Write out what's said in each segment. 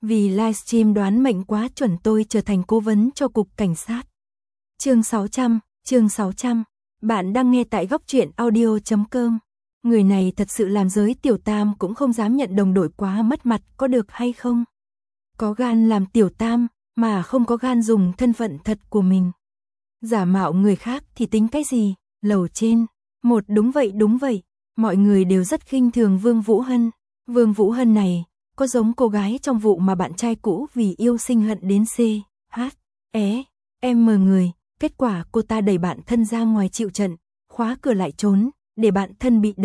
Vì livestream đoán mệnh quá chuẩn tôi trở thành cố vấn cho cục cảnh sát. Chương 600. Bạn đang nghe tại góc truyện audio.com. Người này thật sự làm giới tiểu tam cũng không dám nhận đồng đội quá mất mặt, có được hay không? Có gan làm tiểu tam, mà không có gan dùng thân phận thật của mình. Giả mạo người khác thì tính cái gì? Lầu trên. Đúng vậy. Mọi người đều rất khinh thường Vương Vũ Hân. Vương Vũ Hân này, có giống cô gái trong vụ mà bạn trai cũ vì yêu sinh hận đến CHM người. Kết quả cô ta đẩy bạn thân ra ngoài chịu trận, khóa cửa lại trốn, để bạn thân bị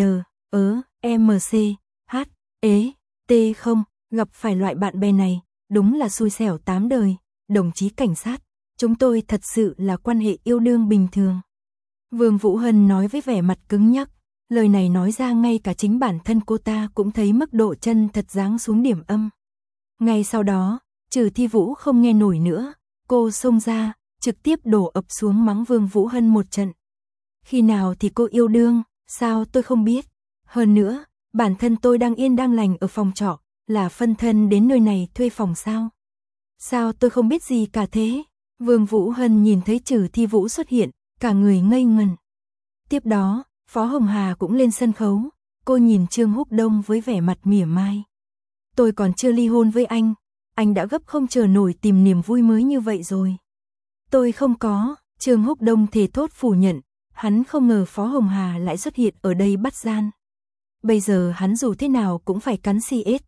không. Gặp phải loại bạn bè này, đúng là xui xẻo tám đời. Đồng chí cảnh sát, chúng tôi thật sự là quan hệ yêu đương bình thường. Vương Vũ Hân nói với vẻ mặt cứng nhắc, lời này nói ra ngay cả chính bản thân cô ta cũng thấy mức độ chân thật giáng xuống điểm âm. Ngay sau đó, Trừ Thi Vũ không nghe nổi nữa, cô xông ra, trực tiếp đổ ập xuống mắng Vương Vũ Hân một trận. Khi nào thì cô yêu đương, sao tôi không biết? Hơn nữa, bản thân tôi đang yên đang lành ở phòng trọ, là phân thân đến nơi này thuê phòng sao? Sao tôi không biết gì cả thế? Vương Vũ Hân nhìn thấy Trừ Thi Vũ xuất hiện, cả người ngây ngần. Tiếp đó, Phó Hồng Hà cũng lên sân khấu, cô nhìn Trương Húc Đông với vẻ mặt mỉa mai. Tôi còn chưa ly hôn với anh đã gấp không chờ nổi tìm niềm vui mới như vậy rồi. Tôi không có, Trương Húc Đông thề thốt phủ nhận, hắn không ngờ Phó Hồng Hà lại xuất hiện ở đây bắt gian. Bây giờ hắn dù thế nào cũng phải cắn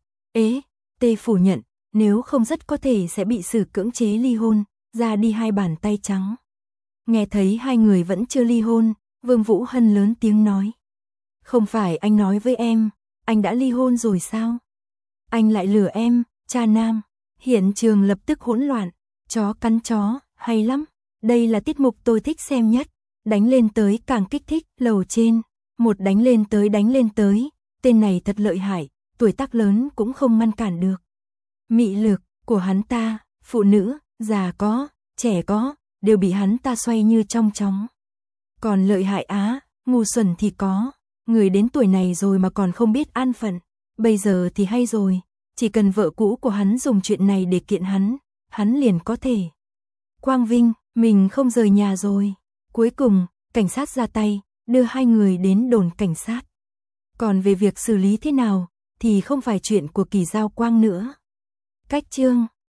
CST phủ nhận, nếu không rất có thể sẽ bị xử cưỡng chế ly hôn, ra đi hai bàn tay trắng. Nghe thấy hai người vẫn chưa ly hôn, Vương Vũ Hân lớn tiếng nói. Không phải anh nói với em, anh đã ly hôn rồi sao? Anh lại lừa em, cha nam. Hiện trường lập tức hỗn loạn, chó cắn chó, hay lắm. Đây là tiết mục tôi thích xem nhất. Đánh lên tới càng kích thích, lầu trên. Một đánh lên tới. Tên này thật lợi hại, tuổi tác lớn cũng không ngăn cản được. Mị lực của hắn ta, phụ nữ, già có, trẻ có, đều bị hắn ta xoay như trong chóng. Còn lợi hại á, ngu xuẩn thì có, người đến tuổi này rồi mà còn không biết an phận. Bây giờ thì hay rồi, chỉ cần vợ cũ của hắn dùng chuyện này để kiện hắn liền có thể quang vinh, mình không rời nhà rồi. Cuối cùng, cảnh sát ra tay, đưa hai người đến đồn cảnh sát. Còn về việc xử lý thế nào, thì không phải chuyện của Kỳ Giao Quang nữa. Cách chương